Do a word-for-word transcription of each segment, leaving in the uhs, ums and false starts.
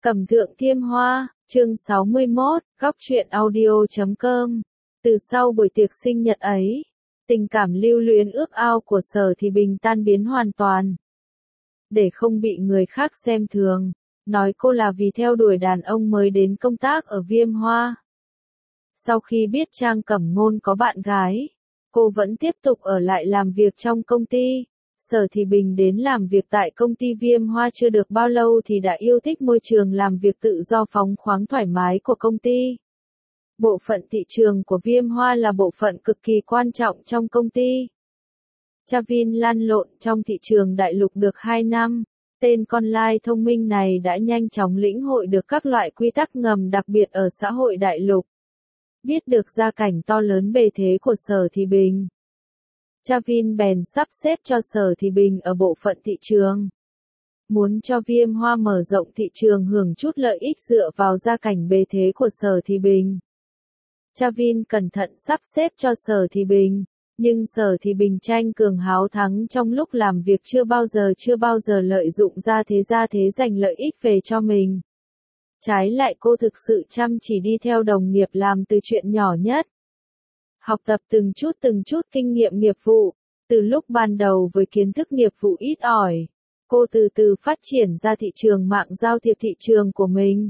Cẩm Thượng Thiêm Hoa, chương sáu mươi mốt, góc truyện audio chấm com. Từ sau buổi tiệc sinh nhật ấy, tình cảm lưu luyến ước ao của Sở Thị Bình tan biến hoàn toàn. Để không bị người khác xem thường, nói cô là vì theo đuổi đàn ông mới đến công tác ở Viêm Hoa. Sau khi biết Trang Cẩm Ngôn có bạn gái, cô vẫn tiếp tục ở lại làm việc trong công ty. Sở Thị Bình đến làm việc tại công ty Viêm Hoa chưa được bao lâu thì đã yêu thích môi trường làm việc tự do phóng khoáng thoải mái của công ty. Bộ phận thị trường của Viêm Hoa là bộ phận cực kỳ quan trọng trong công ty. Chavin lăn lộn trong thị trường đại lục được hai năm, tên con lai thông minh này đã nhanh chóng lĩnh hội được các loại quy tắc ngầm đặc biệt ở xã hội đại lục. Biết được gia cảnh to lớn bề thế của Sở Thị Bình, Chavin bèn sắp xếp cho Sở Thị Bình ở bộ phận thị trường. Muốn cho Viêm Hoa mở rộng thị trường hưởng chút lợi ích dựa vào gia cảnh bề thế của Sở Thị Bình. Chavin cẩn thận sắp xếp cho Sở Thị Bình, nhưng Sở Thị Bình tranh cường háo thắng trong lúc làm việc chưa bao giờ chưa bao giờ lợi dụng gia thế gia thế giành lợi ích về cho mình. Trái lại cô thực sự chăm chỉ đi theo đồng nghiệp làm từ chuyện nhỏ nhất. Học tập từng chút từng chút kinh nghiệm nghiệp vụ, từ lúc ban đầu với kiến thức nghiệp vụ ít ỏi, cô từ từ phát triển ra thị trường mạng giao thiệp thị trường của mình.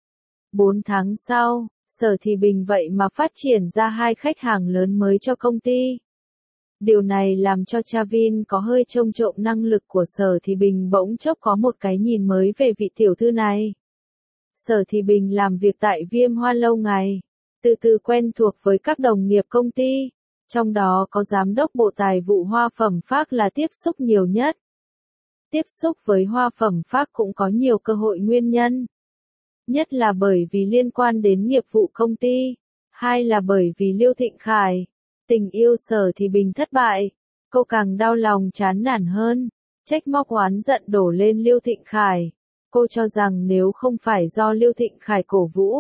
Bốn tháng sau, Sở Thị Bình vậy mà phát triển ra hai khách hàng lớn mới cho công ty. Điều này làm cho Chavin có hơi trông trộm năng lực của Sở Thị Bình bỗng chốc có một cái nhìn mới về vị tiểu thư này. Sở Thị Bình làm việc tại Viêm Hoa lâu ngày, từ từ quen thuộc với các đồng nghiệp công ty, trong đó có giám đốc bộ tài vụ Hoa Phẩm Phác là tiếp xúc nhiều nhất. Tiếp xúc với Hoa Phẩm Phác cũng có nhiều cơ hội nguyên nhân. Nhất là bởi vì liên quan đến nghiệp vụ công ty, hai là bởi vì Liêu Thịnh Khải, tình yêu Sở Thị Bình thất bại, cô càng đau lòng chán nản hơn, trách móc oán giận đổ lên Liêu Thịnh Khải. Cô cho rằng nếu không phải do Liêu Thịnh Khải cổ vũ,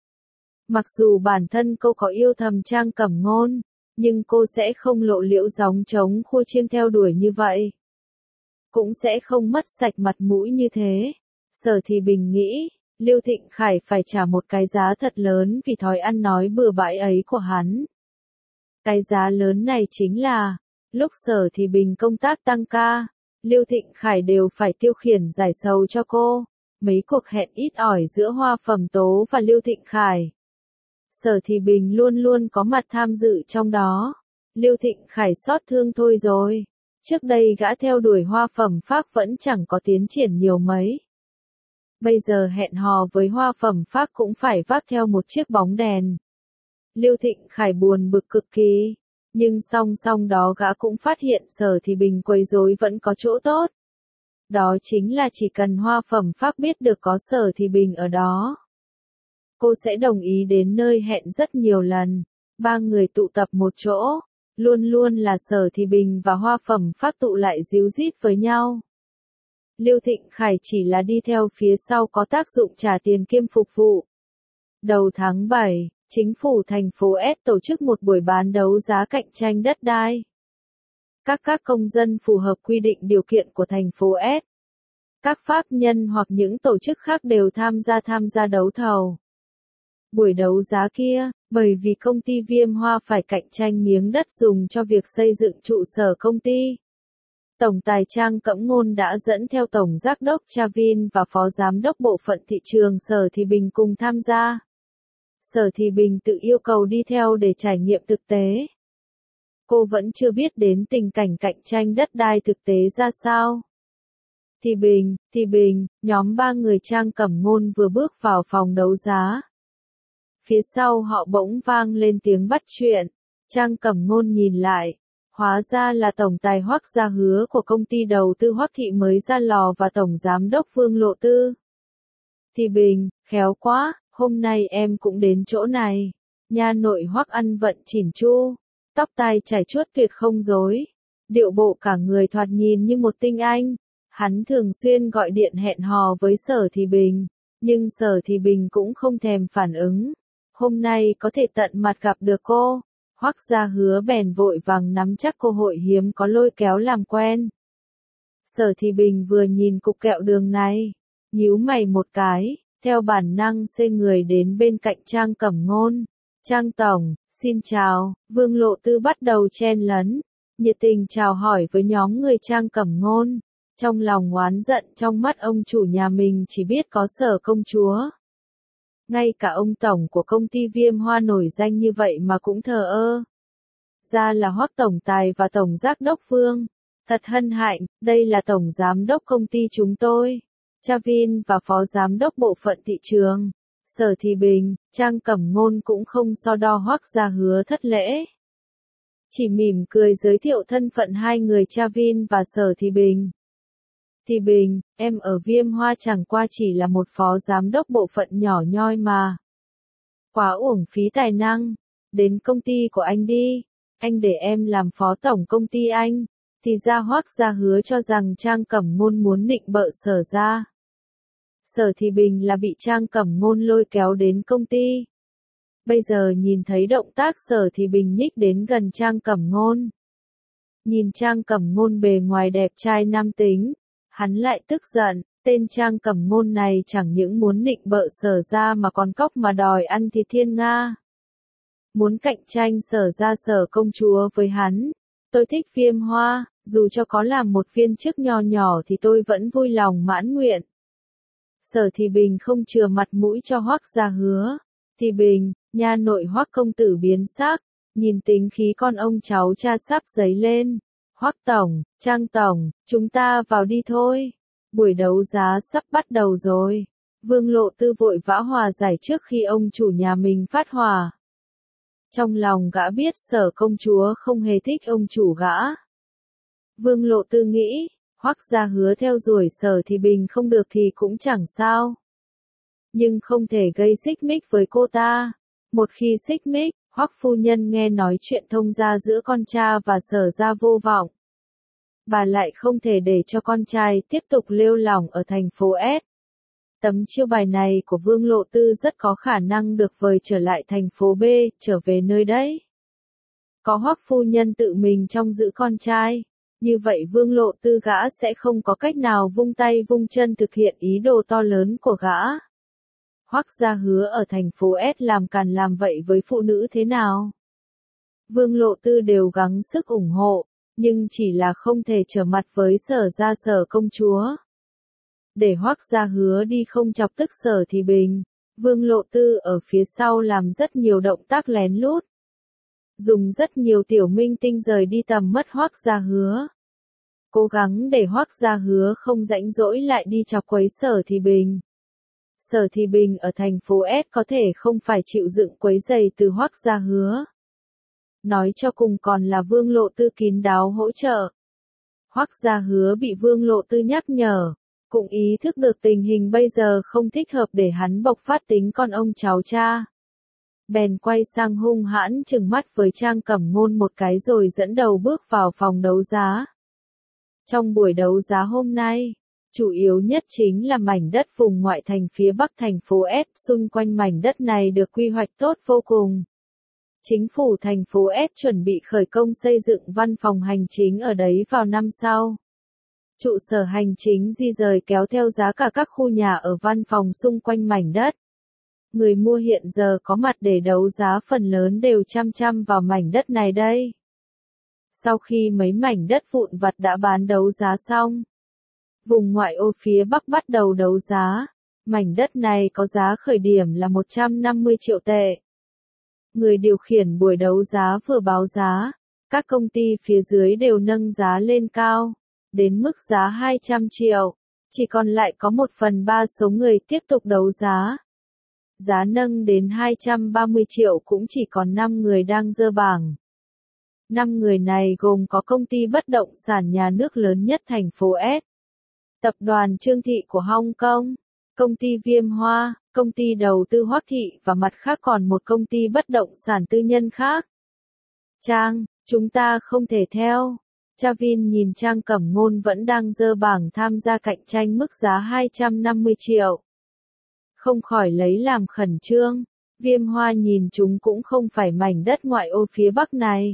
mặc dù bản thân cô có yêu thầm Trang Cẩm Ngôn, nhưng cô sẽ không lộ liễu gióng trống khua chiêng theo đuổi như vậy. Cũng sẽ không mất sạch mặt mũi như thế. Sở Thị Bình nghĩ, Liêu Thịnh Khải phải trả một cái giá thật lớn vì thói ăn nói bừa bãi ấy của hắn. Cái giá lớn này chính là, lúc Sở Thị Bình công tác tăng ca, Liêu Thịnh Khải đều phải tiêu khiển giải sầu cho cô. Mấy cuộc hẹn ít ỏi giữa Hoa Phẩm Tố và Liêu Thịnh Khải, Sở Thị Bình luôn luôn có mặt tham dự trong đó. Liêu Thịnh Khải xót thương thôi rồi. Trước đây gã theo đuổi Hoa Phẩm Phác vẫn chẳng có tiến triển nhiều mấy. Bây giờ hẹn hò với Hoa Phẩm Phác cũng phải vác theo một chiếc bóng đèn. Liêu Thịnh Khải buồn bực cực kỳ. Nhưng song song đó gã cũng phát hiện Sở Thị Bình quấy rối vẫn có chỗ tốt. Đó chính là chỉ cần Hoa Phẩm Phác biết được có Sở Thị Bình ở đó, cô sẽ đồng ý đến nơi hẹn rất nhiều lần. Ba người tụ tập một chỗ, luôn luôn là Sở Thị Bình và Hoa Phẩm Phác tụ lại díu dít với nhau. Liêu Thịnh Khải chỉ là đi theo phía sau có tác dụng trả tiền kiêm phục vụ. Đầu tháng bảy, chính phủ thành phố S tổ chức một buổi bán đấu giá cạnh tranh đất đai. Các các công dân phù hợp quy định điều kiện của thành phố S, các pháp nhân hoặc những tổ chức khác đều tham gia tham gia đấu thầu. Buổi đấu giá kia, bởi vì công ty Viêm Hoa phải cạnh tranh miếng đất dùng cho việc xây dựng trụ sở công ty, Tổng tài Trang Cẩm Ngôn đã dẫn theo Tổng Giám đốc Chavin và Phó Giám đốc Bộ phận Thị trường Sở Thị Bình cùng tham gia. Sở Thị Bình tự yêu cầu đi theo để trải nghiệm thực tế. Cô vẫn chưa biết đến tình cảnh cạnh tranh đất đai thực tế ra sao. Thị Bình, Thị Bình, nhóm ba người Trang Cẩm Ngôn vừa bước vào phòng đấu giá. Phía sau họ bỗng vang lên tiếng bắt chuyện. Trang Cẩm Ngôn nhìn lại, hóa ra là tổng tài Hoắc Gia Hứa của công ty đầu tư Hoắc Thị mới ra lò và tổng giám đốc Vương Lộ Tư. Thị Bình, khéo quá, hôm nay em cũng đến chỗ này. Nha nội Hoắc ăn vận chỉn chu, tóc tai chải chuốt tuyệt không rối, điệu bộ cả người thoạt nhìn như một tinh anh. Hắn thường xuyên gọi điện hẹn hò với Sở Thị Bình, nhưng Sở Thị Bình cũng không thèm phản ứng. Hôm nay có thể tận mặt gặp được cô, Hoắc Gia Hứa bèn vội vàng nắm chắc cơ hội hiếm có lôi kéo làm quen. Sở Thị Bình vừa nhìn cục kẹo đường này, nhíu mày một cái, theo bản năng xê người đến bên cạnh Trang Cẩm Ngôn. Trang Tổng, xin chào, Vương Lộ Tư bắt đầu chen lấn, nhiệt tình chào hỏi với nhóm người Trang Cẩm Ngôn. Trong lòng oán giận trong mắt ông chủ nhà mình chỉ biết có Sở công chúa. Ngay cả ông tổng của công ty Viêm Hoa nổi danh như vậy mà cũng thờ ơ. Ra là Hoắc tổng tài và tổng giám đốc Vương. Thật hân hạnh, đây là tổng giám đốc công ty chúng tôi. Chavin và phó giám đốc bộ phận thị trường. Sở Thị Bình, Trang Cẩm Ngôn cũng không so đo Hoắc Gia Hứa thất lễ. Chỉ mỉm cười giới thiệu thân phận hai người Chavin và Sở Thị Bình. Thị Bình, em ở Viêm Hoa chẳng qua chỉ là một phó giám đốc bộ phận nhỏ nhoi mà. Quá uổng phí tài năng. Đến công ty của anh đi. Anh để em làm phó tổng công ty anh. Thì ra Hoắc Gia Hứa cho rằng Trang Cẩm Ngôn muốn nịnh bợ Sở ra. Sở Thị Bình là bị Trang Cẩm Ngôn lôi kéo đến công ty. Bây giờ nhìn thấy động tác Sở Thị Bình nhích đến gần Trang Cẩm Ngôn. Nhìn Trang Cẩm Ngôn bề ngoài đẹp trai nam tính. Hắn lại tức giận, tên Trang Cẩm Ngôn này chẳng những muốn nịnh bợ Sở ra mà còn cóc mà đòi ăn thịt thiên nga. Muốn cạnh tranh Sở ra Sở công chúa với hắn. Tôi thích Viêm Hoa, dù cho có làm một viên chức nho nhỏ thì tôi vẫn vui lòng mãn nguyện. Sở Thị Bình không chừa mặt mũi cho Hoắc Gia Hứa. Thị Bình, nha nội Hoắc công tử biến sắc, nhìn tính khí con ông cháu cha sắp dấy lên. Hoắc tổng, Trang tổng, chúng ta vào đi thôi. Buổi đấu giá sắp bắt đầu rồi. Vương Lộ Tư vội vã hòa giải trước khi ông chủ nhà mình phát hỏa. Trong lòng gã biết Sở công chúa không hề thích ông chủ gã. Vương Lộ Tư nghĩ, Hoắc Gia Hứa theo đuổi Sở Thị Bình không được thì cũng chẳng sao. Nhưng không thể gây xích mích với cô ta. Một khi xích mích, Hoắc phu nhân nghe nói chuyện thông gia giữa con cha và Sở gia vô vọng. Bà lại không thể để cho con trai tiếp tục lêu lỏng ở thành phố S. Tấm chiêu bài này của Vương Lộ Tư rất có khả năng được vời trở lại thành phố B, trở về nơi đấy. Có Hoắc phu nhân tự mình trông giữ con trai, như vậy Vương Lộ Tư gã sẽ không có cách nào vung tay vung chân thực hiện ý đồ to lớn của gã. Hoắc Gia Hứa ở thành phố S làm càn làm vậy với phụ nữ thế nào? Vương Lộ Tư đều gắng sức ủng hộ, nhưng chỉ là không thể trở mặt với Sở gia Sở công chúa. Để Hoắc Gia Hứa đi không chọc tức Sở Thị Bình, Vương Lộ Tư ở phía sau làm rất nhiều động tác lén lút. Dùng rất nhiều tiểu minh tinh rời đi tầm mắt Hoắc Gia Hứa. Cố gắng để Hoắc Gia Hứa không rãnh rỗi lại đi chọc quấy Sở Thị Bình. Sở Thị Bình ở thành phố S có thể không phải chịu dựng quấy giày từ Hoắc Gia Hứa. Nói cho cùng còn là Vương Lộ Tư kín đáo hỗ trợ. Hoắc Gia Hứa bị Vương Lộ Tư nhắc nhở, cũng ý thức được tình hình bây giờ không thích hợp để hắn bộc phát tính con ông cháu cha. Bèn quay sang hung hãn trừng mắt với Trang Cẩm Ngôn một cái rồi dẫn đầu bước vào phòng đấu giá. Trong buổi đấu giá hôm nay, chủ yếu nhất chính là mảnh đất vùng ngoại thành phía bắc thành phố S, xung quanh mảnh đất này được quy hoạch tốt vô cùng. Chính phủ thành phố S chuẩn bị khởi công xây dựng văn phòng hành chính ở đấy vào năm sau. Trụ sở hành chính di rời kéo theo giá cả các khu nhà ở văn phòng xung quanh mảnh đất. Người mua hiện giờ có mặt để đấu giá phần lớn đều chăm chăm vào mảnh đất này đây. Sau khi mấy mảnh đất vụn vặt đã bán đấu giá xong, vùng ngoại ô phía Bắc bắt đầu đấu giá. Mảnh đất này có giá khởi điểm là một trăm năm mươi triệu tệ. Người điều khiển buổi đấu giá vừa báo giá, các công ty phía dưới đều nâng giá lên cao, đến mức giá hai trăm triệu, chỉ còn lại có một phần ba số người tiếp tục đấu giá. Giá nâng đến hai trăm ba mươi triệu cũng chỉ còn năm người đang dơ bảng. năm người này gồm có công ty bất động sản nhà nước lớn nhất thành phố S, tập đoàn Trương Thị của Hong Kong, công ty Viêm Hoa, công ty đầu tư Hoắc Thị và mặt khác còn một công ty bất động sản tư nhân khác. Trang, chúng ta không thể theo. Chavin nhìn Trang Cẩm Ngôn vẫn đang dơ bảng tham gia cạnh tranh mức giá hai trăm năm mươi triệu. Không khỏi lấy làm khẩn trương. Viêm Hoa nhìn chúng cũng không phải mảnh đất ngoại ô phía bắc này.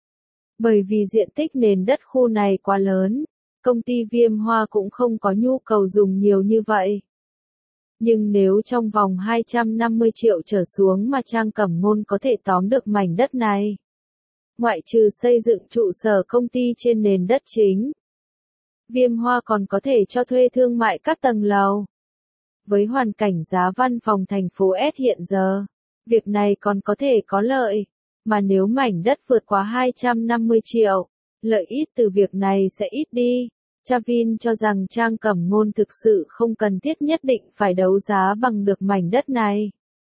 Bởi vì diện tích nền đất khu này quá lớn, công ty Viêm Hoa cũng không có nhu cầu dùng nhiều như vậy. Nhưng nếu trong vòng hai trăm năm mươi triệu trở xuống mà Trang Cẩm Ngôn có thể tóm được mảnh đất này, ngoại trừ xây dựng trụ sở công ty trên nền đất chính, Viêm Hoa còn có thể cho thuê thương mại các tầng lầu. Với hoàn cảnh giá văn phòng thành phố S hiện giờ, việc này còn có thể có lợi, mà nếu mảnh đất vượt quá hai trăm năm mươi triệu, lợi ích từ việc này sẽ ít đi. Chavin cho rằng Trang Cẩm Ngôn thực sự không cần thiết nhất định phải đấu giá bằng được mảnh đất này.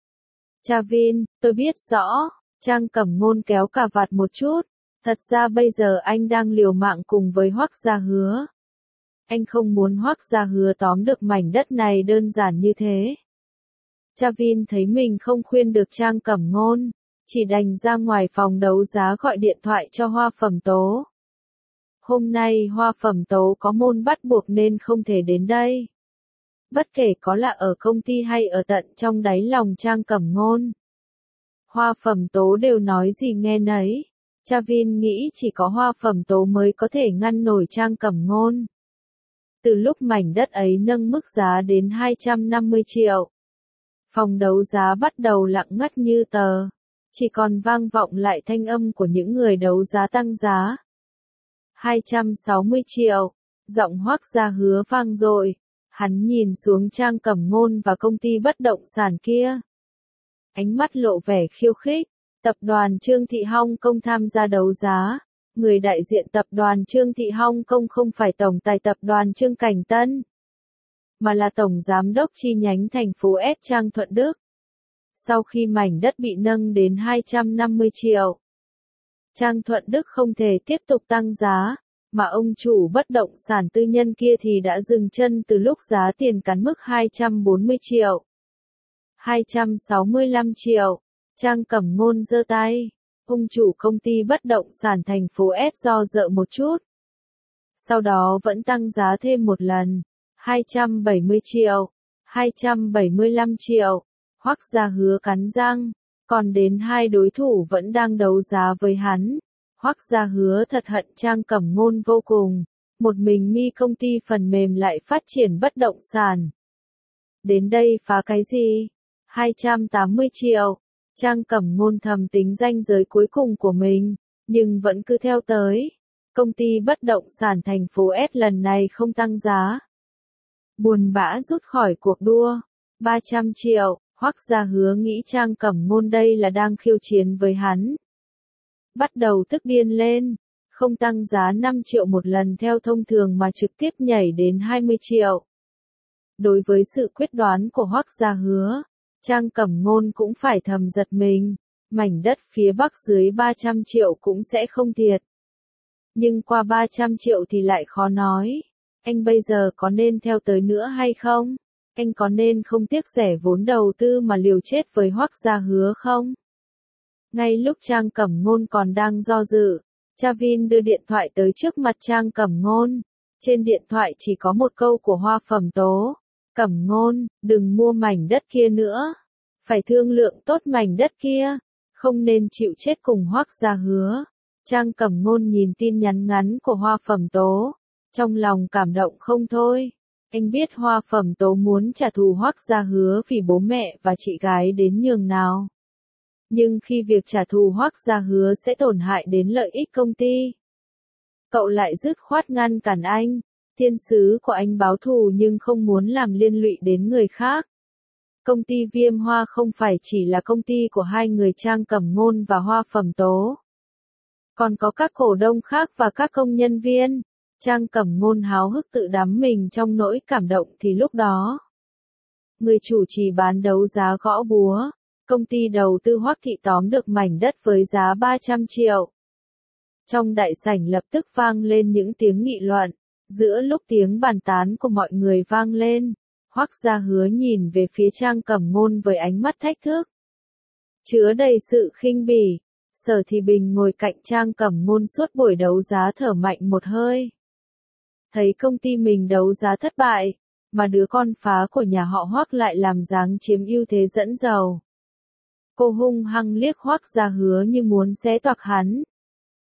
Chavin, tôi biết rõ, Trang Cẩm Ngôn kéo cà vạt một chút, thật ra bây giờ anh đang liều mạng cùng với Hoắc Gia Hứa. Anh không muốn Hoắc Gia Hứa tóm được mảnh đất này đơn giản như thế. Chavin thấy mình không khuyên được Trang Cẩm Ngôn, chỉ đành ra ngoài phòng đấu giá gọi điện thoại cho Hoa Phẩm Tố. Hôm nay Hoa Phẩm Tố có môn bắt buộc nên không thể đến đây. Bất kể có là ở công ty hay ở tận trong đáy lòng Trang Cẩm Ngôn, Hoa Phẩm Tố đều nói gì nghe nấy. Chavin nghĩ chỉ có Hoa Phẩm Tố mới có thể ngăn nổi Trang Cẩm Ngôn. Từ lúc mảnh đất ấy nâng mức giá đến hai trăm năm mươi triệu, phòng đấu giá bắt đầu lặng ngắt như tờ, chỉ còn vang vọng lại thanh âm của những người đấu giá tăng giá. hai trăm sáu mươi triệu, giọng Hoắc Gia Hứa vang dội, hắn nhìn xuống Trang Cẩm Ngôn và công ty bất động sản kia. Ánh mắt lộ vẻ khiêu khích, tập đoàn Trương Thị Hong Kong tham gia đấu giá. Người đại diện tập đoàn Trương Thị Hong Kong không phải tổng tài tập đoàn Trương Cảnh Tân, mà là tổng giám đốc chi nhánh thành phố S Trang Thuận Đức. Sau khi mảnh đất bị nâng đến hai trăm năm mươi triệu, Trang Thuận Đức không thể tiếp tục tăng giá, mà ông chủ bất động sản tư nhân kia thì đã dừng chân từ lúc giá tiền cán mức hai trăm bốn mươi triệu. hai trăm sáu mươi lăm triệu, Trang Cẩm Ngôn giơ tay. Ông chủ công ty bất động sản thành phố S do dự một chút. Sau đó vẫn tăng giá thêm một lần. hai trăm bảy mươi triệu, hai trăm bảy mươi lăm triệu. Hoắc Gia Hứa cắn răng. Còn đến hai đối thủ vẫn đang đấu giá với hắn. Hoắc Gia Hứa thật hận Trang Cẩm Ngôn vô cùng. Một mình mi công ty phần mềm lại phát triển bất động sản. Đến đây phá cái gì? hai trăm tám mươi triệu. Trang Cẩm Ngôn thầm tính ranh giới cuối cùng của mình, nhưng vẫn cứ theo tới. Công ty bất động sản thành phố S lần này không tăng giá. Buồn bã rút khỏi cuộc đua. ba trăm triệu, Hoắc Gia Hứa nghĩ Trang Cẩm Ngôn đây là đang khiêu chiến với hắn. Bắt đầu tức điên lên, không tăng giá năm triệu một lần theo thông thường mà trực tiếp nhảy đến hai mươi triệu. Đối với sự quyết đoán của Hoắc Gia Hứa, Trang Cẩm Ngôn cũng phải thầm giật mình, mảnh đất phía bắc dưới ba trăm triệu cũng sẽ không thiệt. Nhưng qua ba trăm triệu thì lại khó nói, anh bây giờ có nên theo tới nữa hay không? Anh có nên không tiếc rẻ vốn đầu tư mà liều chết với Hoắc Gia Hứa không? Ngay lúc Trang Cẩm Ngôn còn đang do dự, Chavin đưa điện thoại tới trước mặt Trang Cẩm Ngôn. Trên điện thoại chỉ có một câu của Hoa Phẩm Tố. Cẩm Ngôn, đừng mua mảnh đất kia nữa. Phải thương lượng tốt mảnh đất kia. Không nên chịu chết cùng Hoắc Gia Hứa. Trang Cẩm Ngôn nhìn tin nhắn ngắn của Hoa Phẩm Tố. Trong lòng cảm động không thôi. Anh biết Hoa Phẩm Tố muốn trả thù Hoắc Gia Hứa vì bố mẹ và chị gái đến nhường nào. Nhưng khi việc trả thù Hoắc Gia Hứa sẽ tổn hại đến lợi ích công ty, cậu lại dứt khoát ngăn cản anh. Thiên sứ của anh báo thù nhưng không muốn làm liên lụy đến người khác. Công ty Viêm Hoa không phải chỉ là công ty của hai người Trang Cẩm Ngôn và Hoa Phẩm Tố. Còn có các cổ đông khác và các công nhân viên. Trang Cẩm Ngôn háo hức tự đắm mình trong nỗi cảm động thì lúc đó. Người chủ trì bán đấu giá gõ búa. Công ty đầu tư Hoắc Thị tóm được mảnh đất với giá ba trăm triệu. Trong đại sảnh lập tức vang lên những tiếng nghị luận. Giữa lúc tiếng bàn tán của mọi người vang lên, Hoắc Gia Hứa nhìn về phía Trang Cẩm Ngôn với ánh mắt thách thức, chứa đầy sự khinh bỉ. Sở Thị Bình ngồi cạnh Trang Cẩm Ngôn suốt buổi đấu giá thở mạnh một hơi. Thấy công ty mình đấu giá thất bại, mà đứa con phá của nhà họ Hoắc lại làm dáng chiếm ưu thế dẫn đầu. Cô hung hăng liếc Hoắc Gia Hứa như muốn xé toạc hắn.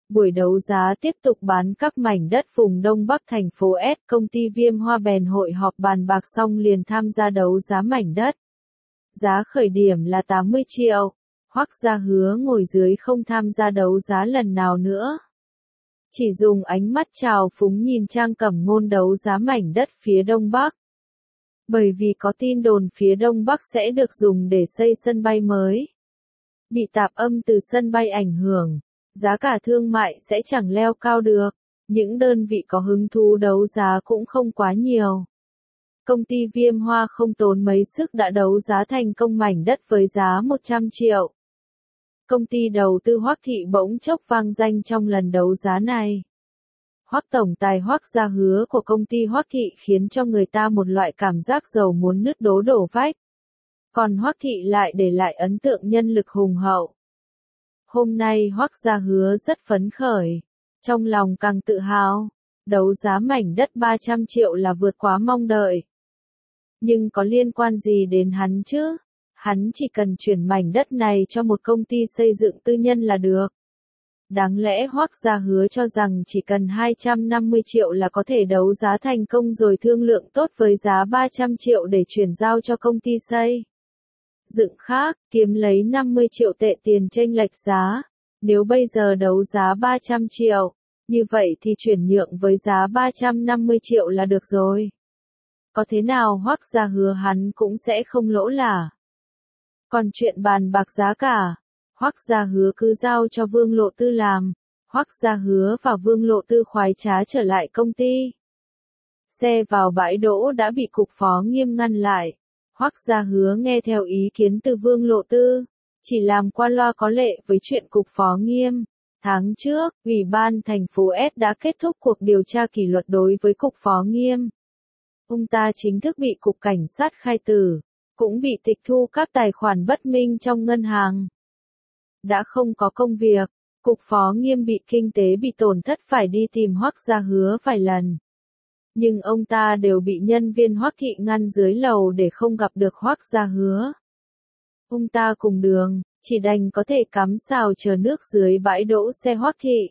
Buổi đấu giá tiếp tục bán các mảnh đất vùng Đông Bắc thành phố S, công ty Viêm Hoa bèn hội họp bàn bạc xong liền tham gia đấu giá mảnh đất. Giá khởi điểm là tám mươi triệu, Hoắc Gia hứa ngồi dưới không tham gia đấu giá lần nào nữa. Chỉ dùng ánh mắt trào phúng nhìn Trang Cẩm Ngôn đấu giá mảnh đất phía Đông Bắc. Bởi vì có tin đồn phía Đông Bắc sẽ được dùng để xây sân bay mới. Bị tạp âm từ sân bay ảnh hưởng, giá cả thương mại sẽ chẳng leo cao được, những đơn vị có hứng thú đấu giá cũng không quá nhiều. Công ty Viêm Hoa không tốn mấy sức đã đấu giá thành công mảnh đất với giá một trăm triệu. Công ty đầu tư Hoắc Thị bỗng chốc vang danh trong lần đấu giá này. Hoắc tổng tài Hoắc Gia hứa của công ty Hoắc Thị khiến cho người ta một loại cảm giác giàu muốn nứt đố đổ vách. Còn Hoắc Thị lại để lại ấn tượng nhân lực hùng hậu. Hôm nay Hoắc Gia hứa rất phấn khởi, trong lòng càng tự hào, đấu giá mảnh đất ba trăm triệu là vượt quá mong đợi. Nhưng có liên quan gì đến hắn chứ? Hắn chỉ cần chuyển mảnh đất này cho một công ty xây dựng tư nhân là được. Đáng lẽ Hoắc Gia hứa cho rằng chỉ cần hai trăm năm mươi triệu là có thể đấu giá thành công rồi thương lượng tốt với giá ba trăm triệu để chuyển giao cho công ty xây dựng khác, kiếm lấy năm mươi triệu tệ tiền chênh lệch giá. Nếu bây giờ đấu giá ba trăm triệu, như vậy thì chuyển nhượng với giá ba trăm năm mươi triệu là được rồi. Có thế nào Hoắc Gia hứa hắn cũng sẽ không lỗ là. Còn chuyện bàn bạc giá cả, Hoắc Gia hứa cứ giao cho Vương Lộ Tư làm. Hoắc Gia hứa và Vương Lộ Tư khoái trá trở lại công ty. Xe vào bãi đỗ đã bị cục phó Nghiêm ngăn lại. Hoắc Gia hứa nghe theo ý kiến từ Vương Lộ Tư, chỉ làm qua loa có lệ với chuyện cục phó Nghiêm. Tháng trước, Ủy ban thành phố S đã kết thúc cuộc điều tra kỷ luật đối với cục phó Nghiêm. Ông ta chính thức bị cục cảnh sát khai tử, cũng bị tịch thu các tài khoản bất minh trong ngân hàng. Đã không có công việc, cục phó Nghiêm bị kinh tế bị tổn thất phải đi tìm Hoắc Gia hứa vài lần. Nhưng ông ta đều bị nhân viên Hoắc Thị ngăn dưới lầu để không gặp được Hoắc Gia hứa. Ông ta cùng đường, chỉ đành có thể cắm xào chờ nước dưới bãi đỗ xe Hoắc Thị.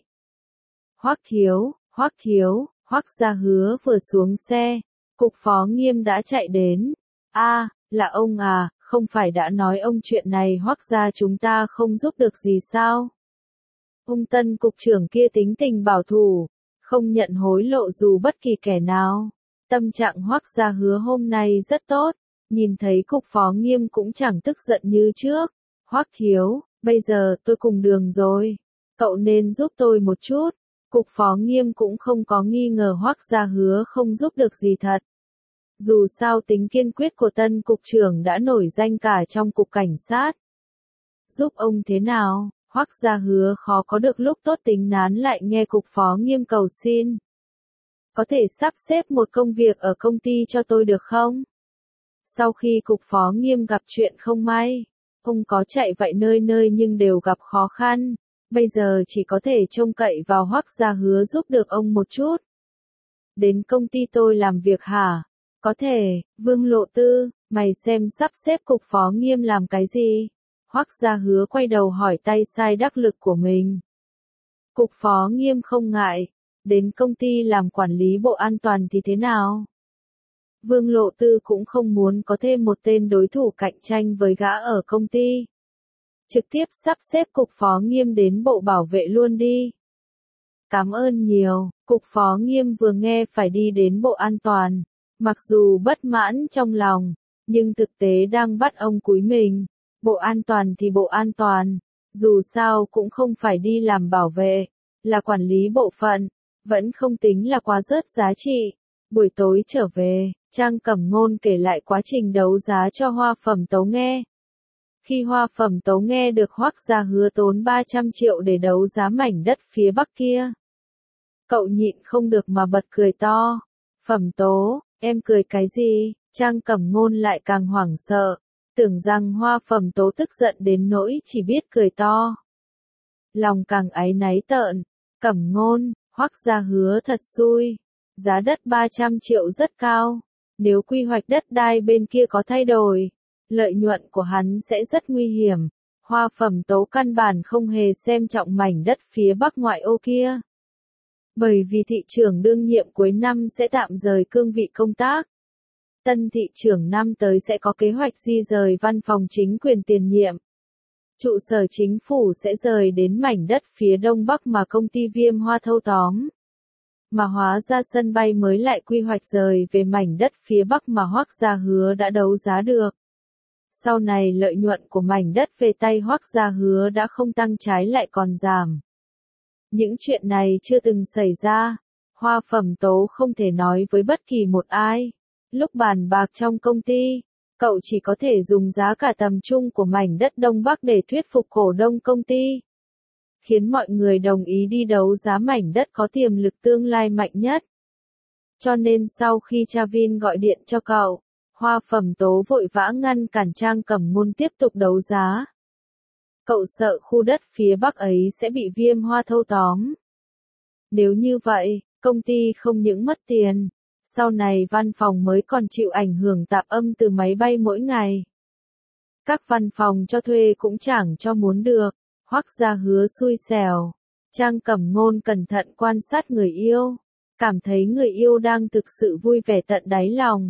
Hoắc thiếu, Hoắc thiếu, Hoắc Gia hứa vừa xuống xe, cục phó Nghiêm đã chạy đến. A, à, là ông à, không phải đã nói ông chuyện này Hoắc gia chúng ta không giúp được gì sao? Ông tân cục trưởng kia tính tình bảo thủ, không nhận hối lộ dù bất kỳ kẻ nào. Tâm trạng Hoắc Gia hứa hôm nay rất tốt, nhìn thấy cục phó Nghiêm cũng chẳng tức giận như trước. Hoắc thiếu, bây giờ tôi cùng đường rồi, cậu nên giúp tôi một chút. Cục phó Nghiêm cũng không có nghi ngờ Hoắc Gia hứa không giúp được gì thật. Dù sao tính kiên quyết của tân cục trưởng đã nổi danh cả trong cục cảnh sát. Giúp ông thế nào? Hoắc Gia hứa khó có được lúc tốt tính nán lại nghe cục phó Nghiêm cầu xin. Có thể sắp xếp một công việc ở công ty cho tôi được không? Sau khi cục phó Nghiêm gặp chuyện không may, ông có chạy vậy nơi nơi nhưng đều gặp khó khăn. Bây giờ chỉ có thể trông cậy vào Hoắc Gia hứa giúp được ông một chút. Đến công ty tôi làm việc hả? Có thể, Vương Lộ Tư, mày xem sắp xếp cục phó Nghiêm làm cái gì? Hoắc Gia hứa quay đầu hỏi tay sai đắc lực của mình. Cục phó Nghiêm không ngại, đến công ty làm quản lý bộ an toàn thì thế nào? Vương Lộ Tư cũng không muốn có thêm một tên đối thủ cạnh tranh với gã ở công ty. Trực tiếp sắp xếp cục phó Nghiêm đến bộ bảo vệ luôn đi. Cảm ơn nhiều, cục phó Nghiêm vừa nghe phải đi đến bộ an toàn. Mặc dù bất mãn trong lòng, nhưng thực tế đang bắt ông cúi mình. Bộ an toàn thì bộ an toàn, dù sao cũng không phải đi làm bảo vệ, là quản lý bộ phận, vẫn không tính là quá rớt giá trị. Buổi tối trở về, Trang Cẩm Ngôn kể lại quá trình đấu giá cho Hoa Phẩm Tấu nghe. Khi Hoa Phẩm Tấu nghe được Hoắc Gia hứa tốn ba trăm triệu để đấu giá mảnh đất phía bắc kia, cậu nhịn không được mà bật cười to. Phẩm Tố, em cười cái gì? Trang Cẩm Ngôn lại càng hoảng sợ, tưởng rằng Hoa Phẩm Tố tức giận đến nỗi chỉ biết cười to. Lòng càng áy náy tợn, Cẩm Ngôn, Hoắc Gia hứa thật xui, giá đất ba trăm triệu rất cao, nếu quy hoạch đất đai bên kia có thay đổi, lợi nhuận của hắn sẽ rất nguy hiểm. Hoa Phẩm Tố căn bản không hề xem trọng mảnh đất phía bắc ngoại ô kia. Bởi vì thị trưởng đương nhiệm cuối năm sẽ tạm rời cương vị công tác. Tân thị trưởng năm tới sẽ có kế hoạch di rời văn phòng chính quyền tiền nhiệm. Trụ sở chính phủ sẽ rời đến mảnh đất phía đông bắc mà công ty Viêm Hoa thâu tóm. Mà hóa ra sân bay mới lại quy hoạch rời về mảnh đất phía bắc mà Hoắc Gia Hứa đã đấu giá được. Sau này lợi nhuận của mảnh đất về tay Hoắc Gia Hứa đã không tăng trái lại còn giảm. Những chuyện này chưa từng xảy ra, Hoa Phẩm Tố không thể nói với bất kỳ một ai. Lúc bàn bạc trong công ty, cậu chỉ có thể dùng giá cả tầm trung của mảnh đất Đông Bắc để thuyết phục cổ đông công ty. Khiến mọi người đồng ý đi đấu giá mảnh đất có tiềm lực tương lai mạnh nhất. Cho nên sau khi cha Vin gọi điện cho cậu, Hoa Phẩm Tố vội vã ngăn cản Trang Cẩm Ngôn tiếp tục đấu giá. Cậu sợ khu đất phía bắc ấy sẽ bị Viêm Hoa thâu tóm. Nếu như vậy, công ty không những mất tiền, sau này văn phòng mới còn chịu ảnh hưởng tạp âm từ máy bay mỗi ngày. Các văn phòng cho thuê cũng chẳng cho muốn được. Hoắc Gia Hứa xui xẻo. Trang Cẩm Ngôn cẩn thận quan sát người yêu, cảm thấy người yêu đang thực sự vui vẻ tận đáy lòng.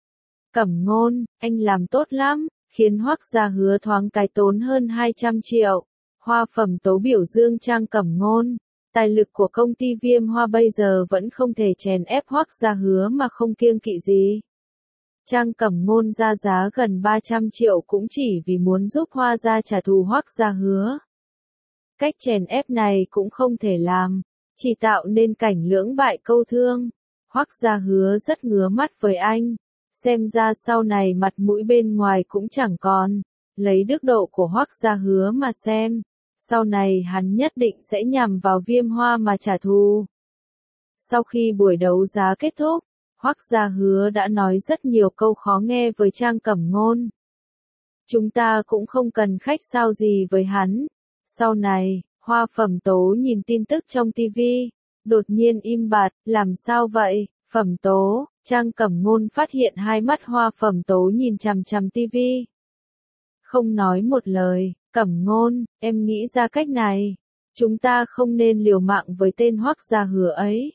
Cẩm Ngôn, anh làm tốt lắm, khiến Hoắc Gia Hứa thoáng cái tốn hơn hai trăm triệu. Hoa Phẩm Tố biểu dương Trang Cẩm Ngôn, tài lực của công ty Viêm Hoa bây giờ vẫn không thể chèn ép Hoắc Gia Hứa mà không kiêng kỵ gì. Trang Cẩm Ngôn ra giá gần ba trăm triệu cũng chỉ vì muốn giúp Hoa gia trả thù Hoắc Gia Hứa. Cách chèn ép này cũng không thể làm, chỉ tạo nên cảnh lưỡng bại câu thương. Hoắc Gia Hứa rất ngứa mắt với anh, xem ra sau này mặt mũi bên ngoài cũng chẳng còn. Lấy đức độ của Hoắc Gia Hứa mà xem, sau này hắn nhất định sẽ nhằm vào Viêm Hoa mà trả thù. Sau khi buổi đấu giá kết thúc, Hoắc Gia Hứa đã nói rất nhiều câu khó nghe với Trang Cẩm Ngôn. Chúng ta cũng không cần khách sáo gì với hắn. Sau này, Hoa Phẩm Tố nhìn tin tức trong tivi, đột nhiên im bặt, làm sao vậy, Phẩm Tố, Trang Cẩm Ngôn phát hiện hai mắt Hoa Phẩm Tố nhìn chằm chằm tivi. Không nói một lời, Cẩm Ngôn, em nghĩ ra cách này, chúng ta không nên liều mạng với tên Hoắc Gia Hứa ấy.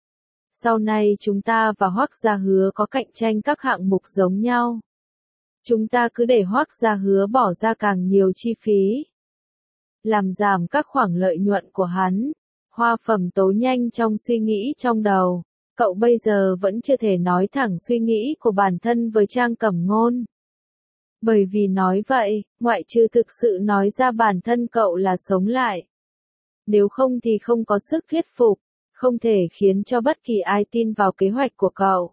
Sau này chúng ta và Hoắc Gia Hứa có cạnh tranh các hạng mục giống nhau. Chúng ta cứ để Hoắc Gia Hứa bỏ ra càng nhiều chi phí, làm giảm các khoản lợi nhuận của hắn. Hoa Phẩm Tố nhanh trong suy nghĩ trong đầu, cậu bây giờ vẫn chưa thể nói thẳng suy nghĩ của bản thân với Trang Cẩm Ngôn. Bởi vì nói vậy, ngoại trừ thực sự nói ra bản thân cậu là sống lại. Nếu không thì không có sức thuyết phục, không thể khiến cho bất kỳ ai tin vào kế hoạch của cậu.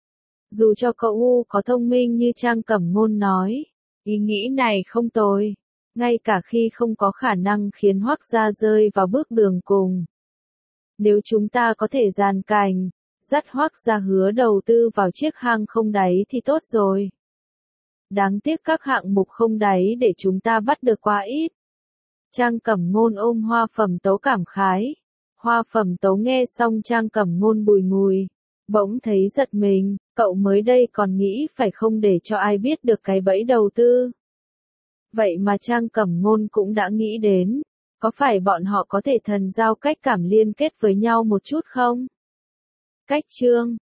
Dù cho cậu U có thông minh như Trang Cẩm Ngôn nói, ý nghĩ này không tồi. Ngay cả khi không có khả năng khiến Hoắc gia rơi vào bước đường cùng. Nếu chúng ta có thể dàn cảnh, dắt Hoắc Gia Hứa đầu tư vào chiếc hang không đáy thì tốt rồi. Đáng tiếc các hạng mục không đáy để chúng ta bắt được quá ít. Trang Cẩm Ngôn ôm Hoa Phẩm Tố cảm khái. Hoa Phẩm Tố nghe xong Trang Cẩm Ngôn bùi ngùi, bỗng thấy giật mình, cậu mới đây còn nghĩ phải không để cho ai biết được cái bẫy đầu tư. Vậy mà Trang Cẩm Ngôn cũng đã nghĩ đến, có phải bọn họ có thể thần giao cách cảm liên kết với nhau một chút không? Cách chương